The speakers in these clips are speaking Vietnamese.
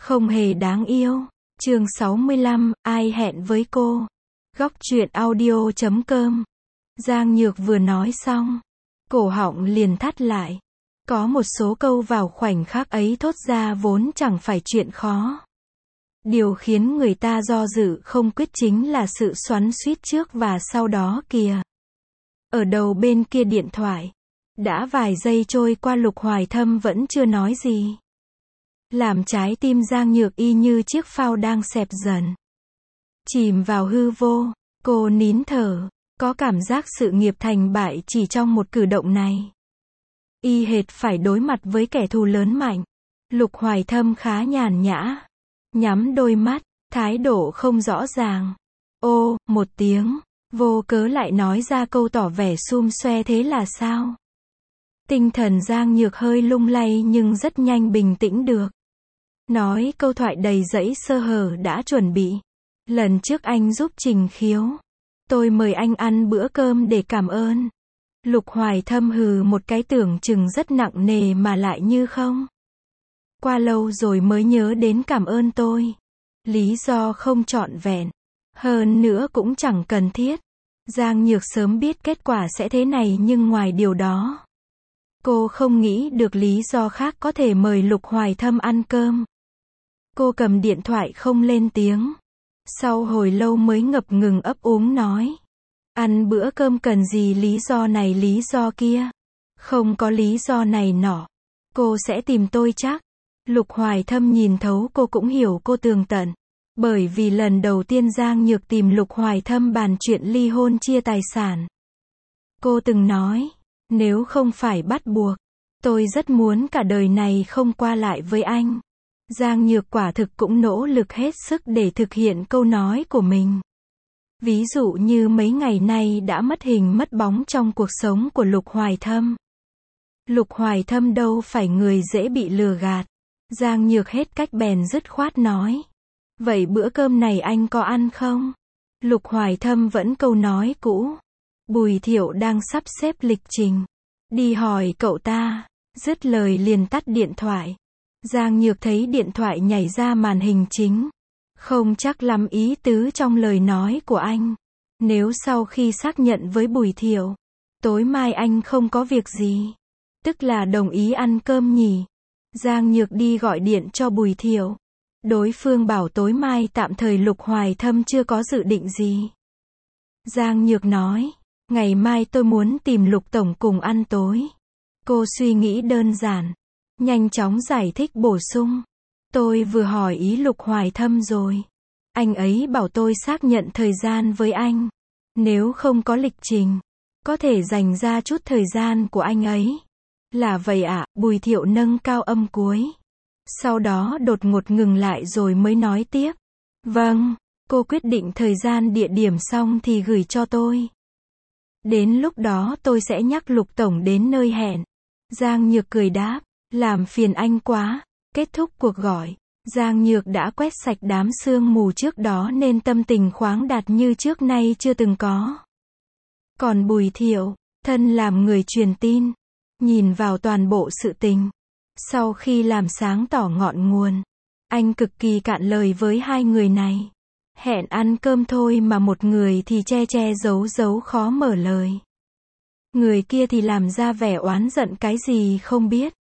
Không hề đáng yêu. Chương 65, ai hẹn với cô? Góc truyện audio.com. Giang Nhược vừa nói xong, cổ họng liền thắt lại. Có một số câu vào khoảnh khắc ấy thốt ra vốn chẳng phải chuyện khó. Điều khiến người ta do dự không quyết chính là sự xoắn xuýt trước và sau đó kìa. Ở đầu bên kia điện thoại, đã vài giây trôi qua Lục Hoài Thâm vẫn chưa nói gì. Làm trái tim Giang Nhược y như chiếc phao đang xẹp dần. Chìm vào hư vô, cô nín thở, có cảm giác sự nghiệp thành bại chỉ trong một cử động này. Y hệt phải đối mặt với kẻ thù lớn mạnh. Lục Hoài Thâm khá nhàn nhã, nhắm đôi mắt, thái độ không rõ ràng. Ô, một tiếng, vô cớ lại nói ra câu tỏ vẻ xum xoe thế là sao? Tinh thần Giang Nhược hơi lung lay nhưng rất nhanh bình tĩnh được. Nói câu thoại đầy dẫy sơ hở đã chuẩn bị. Lần trước anh giúp Trình Khiếu, tôi mời anh ăn bữa cơm để cảm ơn. Lục Hoài Thâm hừ một cái tưởng chừng rất nặng nề mà lại như không. Qua lâu rồi mới nhớ đến cảm ơn tôi. Lý do không trọn vẹn. Hơn nữa cũng chẳng cần thiết. Giang Nhược sớm biết kết quả sẽ thế này nhưng ngoài điều đó, cô không nghĩ được lý do khác có thể mời Lục Hoài Thâm ăn cơm. Cô cầm điện thoại không lên tiếng. Sau hồi lâu mới ngập ngừng ấp úng nói. Ăn bữa cơm cần gì lý do này lý do kia. Không có lý do này nọ. Cô sẽ tìm tôi chắc. Lục Hoài Thâm nhìn thấu cô cũng hiểu cô tường tận. Bởi vì lần đầu tiên Giang Nhược tìm Lục Hoài Thâm bàn chuyện ly hôn chia tài sản. Cô từng nói, nếu không phải bắt buộc, tôi rất muốn cả đời này không qua lại với anh. Giang Nhược quả thực cũng nỗ lực hết sức để thực hiện câu nói của mình. Ví dụ như mấy ngày nay đã mất hình mất bóng trong cuộc sống của Lục Hoài Thâm. Lục Hoài Thâm đâu phải người dễ bị lừa gạt. Giang Nhược hết cách bèn dứt khoát nói. Vậy bữa cơm này anh có ăn không? Lục Hoài Thâm vẫn câu nói cũ. Bùi Thiệu đang sắp xếp lịch trình. Đi hỏi cậu ta. Dứt lời liền tắt điện thoại. Giang Nhược thấy điện thoại nhảy ra màn hình chính. Không chắc lắm ý tứ trong lời nói của anh. Nếu sau khi xác nhận với Bùi Thiệu, tối mai anh không có việc gì, tức là đồng ý ăn cơm nhỉ. Giang Nhược đi gọi điện cho Bùi Thiệu. Đối phương bảo tối mai tạm thời Lục Hoài Thâm chưa có dự định gì. Giang Nhược nói, ngày mai tôi muốn tìm Lục Tổng cùng ăn tối. Cô suy nghĩ đơn giản, nhanh chóng giải thích bổ sung. Tôi vừa hỏi ý Lục Hoài Thâm rồi. Anh ấy bảo tôi xác nhận thời gian với anh. Nếu không có lịch trình, có thể dành ra chút thời gian của anh ấy. Là vậy ạ, Bùi Thiệu nâng cao âm cuối. Sau đó đột ngột ngừng lại rồi mới nói tiếp. Vâng, cô quyết định thời gian địa điểm xong thì gửi cho tôi. Đến lúc đó tôi sẽ nhắc Lục Tổng đến nơi hẹn. Giang Nhược cười đáp, làm phiền anh quá. Kết thúc cuộc gọi, Giang Nhược đã quét sạch đám sương mù trước đó nên tâm tình khoáng đạt như trước nay chưa từng có. Còn Bùi Thiệu, thân làm người truyền tin, nhìn vào toàn bộ sự tình. Sau khi làm sáng tỏ ngọn nguồn, anh cực kỳ cạn lời với hai người này. Hẹn ăn cơm thôi mà một người thì che che giấu giấu khó mở lời. Người kia thì làm ra vẻ oán giận cái gì không biết.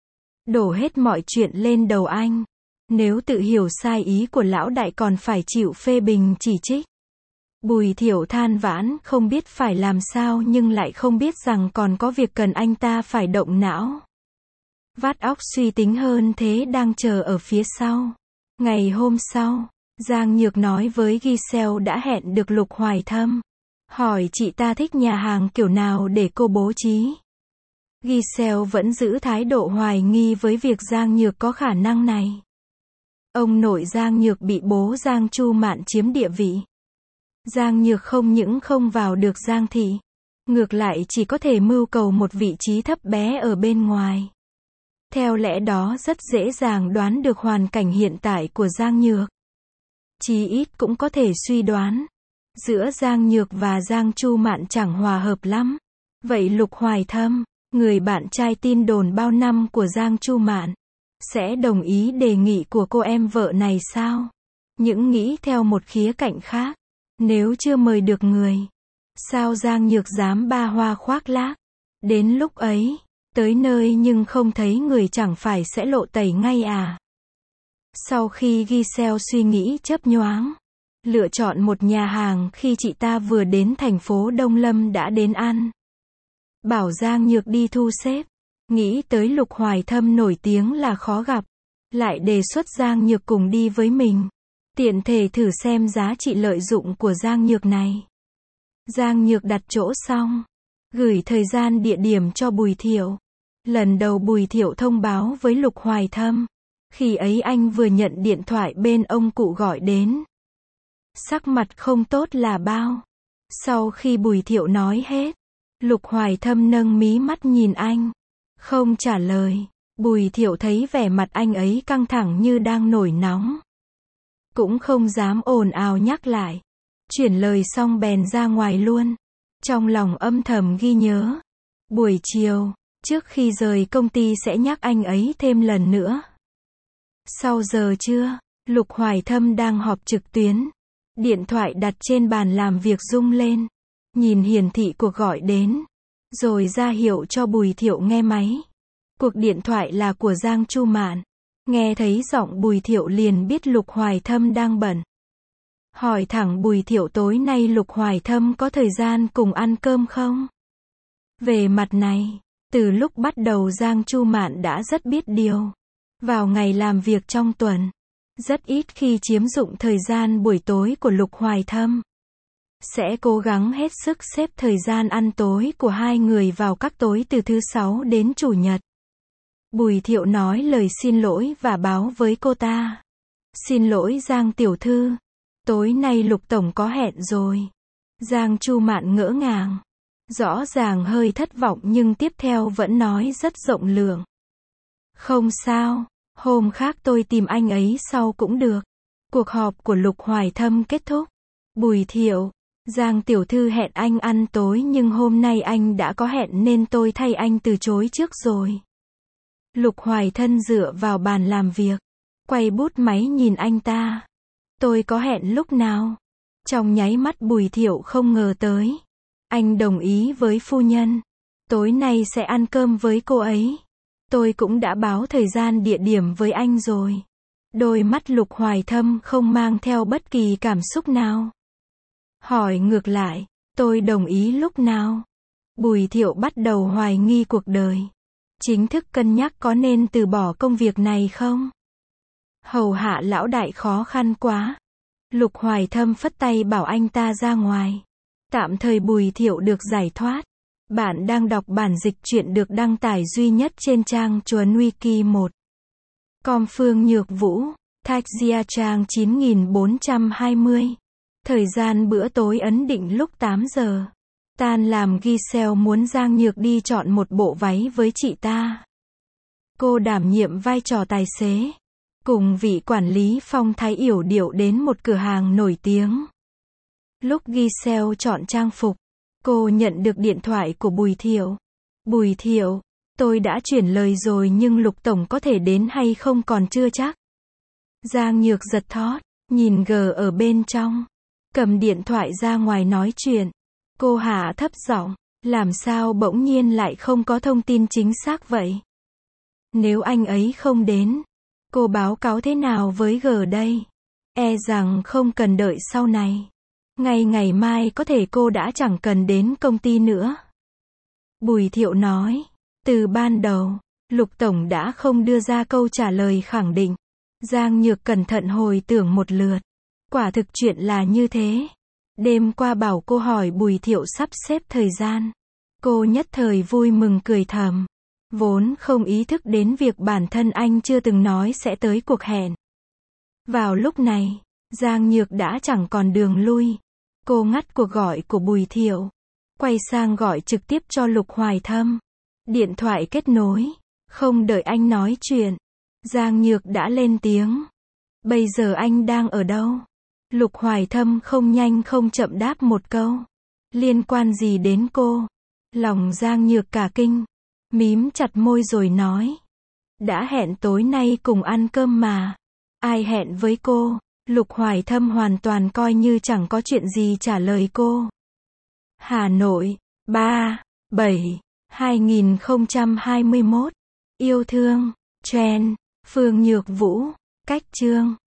Đổ hết mọi chuyện lên đầu anh. Nếu tự hiểu sai ý của lão đại còn phải chịu phê bình chỉ trích. Bùi Thiệu than vãn không biết phải làm sao nhưng lại không biết rằng còn có việc cần anh ta phải động não. Vắt óc suy tính hơn thế đang chờ ở phía sau. Ngày hôm sau, Giang Nhược nói với Giselle đã hẹn được Lục Hoài Thâm. Hỏi chị ta thích nhà hàng kiểu nào để cô bố trí. Giselle vẫn giữ thái độ hoài nghi với việc Giang Nhược có khả năng này. Ông nội Giang Nhược bị bố Giang Chu Mạn chiếm địa vị. Giang Nhược không những không vào được Giang thị, ngược lại chỉ có thể mưu cầu một vị trí thấp bé ở bên ngoài. Theo lẽ đó rất dễ dàng đoán được hoàn cảnh hiện tại của Giang Nhược. Chí ít cũng có thể suy đoán, giữa Giang Nhược và Giang Chu Mạn chẳng hòa hợp lắm. Vậy Lục Hoài Thâm, người bạn trai tin đồn bao năm của Giang Chu Mạn, sẽ đồng ý đề nghị của cô em vợ này sao? Những nghĩ theo một khía cạnh khác, nếu chưa mời được người, sao Giang Nhược dám ba hoa khoác lác? Đến lúc ấy, tới nơi nhưng không thấy người chẳng phải sẽ lộ tẩy ngay à? Sau khi Giselle suy nghĩ chớp nhoáng, lựa chọn một nhà hàng khi chị ta vừa đến thành phố Đông Lâm đã đến ăn. Bảo Giang Nhược đi thu xếp, nghĩ tới Lục Hoài Thâm nổi tiếng là khó gặp, lại đề xuất Giang Nhược cùng đi với mình, tiện thể thử xem giá trị lợi dụng của Giang Nhược này. Giang Nhược đặt chỗ xong, gửi thời gian địa điểm cho Bùi Thiệu. Lần đầu Bùi Thiệu thông báo với Lục Hoài Thâm, khi ấy anh vừa nhận điện thoại bên ông cụ gọi đến. Sắc mặt không tốt là bao. Sau khi Bùi Thiệu nói hết, Lục Hoài Thâm nâng mí mắt nhìn anh, không trả lời. Bùi Thiệu thấy vẻ mặt anh ấy căng thẳng như đang nổi nóng, cũng không dám ồn ào nhắc lại. Chuyển lời xong bèn ra ngoài luôn. Trong lòng âm thầm ghi nhớ, buổi chiều, trước khi rời công ty sẽ nhắc anh ấy thêm lần nữa. Sau giờ trưa, Lục Hoài Thâm đang họp trực tuyến. Điện thoại đặt trên bàn làm việc rung lên. Nhìn hiển thị cuộc gọi đến, rồi ra hiệu cho Bùi Thiệu nghe máy. Cuộc điện thoại là của Giang Chu Mạn. Nghe thấy giọng Bùi Thiệu liền biết Lục Hoài Thâm đang bận. Hỏi thẳng Bùi Thiệu tối nay Lục Hoài Thâm có thời gian cùng ăn cơm không? Về mặt này, từ lúc bắt đầu Giang Chu Mạn đã rất biết điều. Vào ngày làm việc trong tuần, rất ít khi chiếm dụng thời gian buổi tối của Lục Hoài Thâm. Sẽ cố gắng hết sức xếp thời gian ăn tối của hai người vào các tối từ thứ Sáu đến Chủ nhật. Bùi Thiệu nói lời xin lỗi và báo với cô ta. Xin lỗi Giang tiểu thư, tối nay Lục tổng có hẹn rồi. Giang Chu Mạn ngỡ ngàng, rõ ràng hơi thất vọng nhưng tiếp theo vẫn nói rất rộng lượng. Không sao, hôm khác tôi tìm anh ấy sau cũng được. Cuộc họp của Lục Hoài Thâm kết thúc. Bùi Thiệu, Giang tiểu thư hẹn anh ăn tối nhưng hôm nay anh đã có hẹn nên tôi thay anh từ chối trước rồi. Lục Hoài Thân dựa vào bàn làm việc, quay bút máy nhìn anh ta. Tôi có hẹn lúc nào? Trong nháy mắt Bùi Thiệu không ngờ tới. Anh đồng ý với phu nhân. Tối nay sẽ ăn cơm với cô ấy. Tôi cũng đã báo thời gian địa điểm với anh rồi. Đôi mắt Lục Hoài Thâm không mang theo bất kỳ cảm xúc nào. Hỏi ngược lại, tôi đồng ý lúc nào? Bùi Thiệu bắt đầu hoài nghi cuộc đời. Chính thức cân nhắc có nên từ bỏ công việc này không? Hầu hạ lão đại khó khăn quá. Lục Hoài Thâm phất tay bảo anh ta ra ngoài. Tạm thời Bùi Thiệu được giải thoát. Bạn đang đọc bản dịch truyện được đăng tải duy nhất trên trang Chuồn Wiki 1. Com Phương Nhược Vũ, Thạch Gia trang 9420. Thời gian bữa tối ấn định lúc 8 giờ. Tan làm Giselle muốn Giang Nhược đi chọn một bộ váy với chị ta. Cô đảm nhiệm vai trò tài xế. Cùng vị quản lý phong thái yểu điệu đến một cửa hàng nổi tiếng. Lúc Giselle chọn trang phục, cô nhận được điện thoại của Bùi Thiệu. Bùi Thiệu, tôi đã chuyển lời rồi nhưng Lục tổng có thể đến hay không còn chưa chắc. Giang Nhược giật thót, nhìn G ở bên trong. Cầm điện thoại ra ngoài nói chuyện. Cô hạ thấp giọng, làm sao bỗng nhiên lại không có thông tin chính xác vậy? Nếu anh ấy không đến, cô báo cáo thế nào với G đây? E rằng không cần đợi sau này. Ngay ngày mai có thể cô đã chẳng cần đến công ty nữa. Bùi Thiệu nói, từ ban đầu, Lục tổng đã không đưa ra câu trả lời khẳng định. Giang Nhược cẩn thận hồi tưởng một lượt. Quả thực chuyện là như thế. Đêm qua bảo cô hỏi Bùi Thiệu sắp xếp thời gian. Cô nhất thời vui mừng cười thầm. Vốn không ý thức đến việc bản thân anh chưa từng nói sẽ tới cuộc hẹn. Vào lúc này, Giang Nhược đã chẳng còn đường lui. Cô ngắt cuộc gọi của Bùi Thiệu. Quay sang gọi trực tiếp cho Lục Hoài Thâm. Điện thoại kết nối. Không đợi anh nói chuyện, Giang Nhược đã lên tiếng. Bây giờ anh đang ở đâu? Lục Hoài Thâm không nhanh không chậm đáp một câu. Liên quan gì đến cô? Lòng Giang Nhược cả kinh. Mím chặt môi rồi nói. Đã hẹn tối nay cùng ăn cơm mà. Ai hẹn với cô? Lục Hoài Thâm hoàn toàn coi như chẳng có chuyện gì trả lời cô. Hà Nội, 3/7/2021. Yêu thương, Trend, Phương Nhược Vũ, Cách Chương.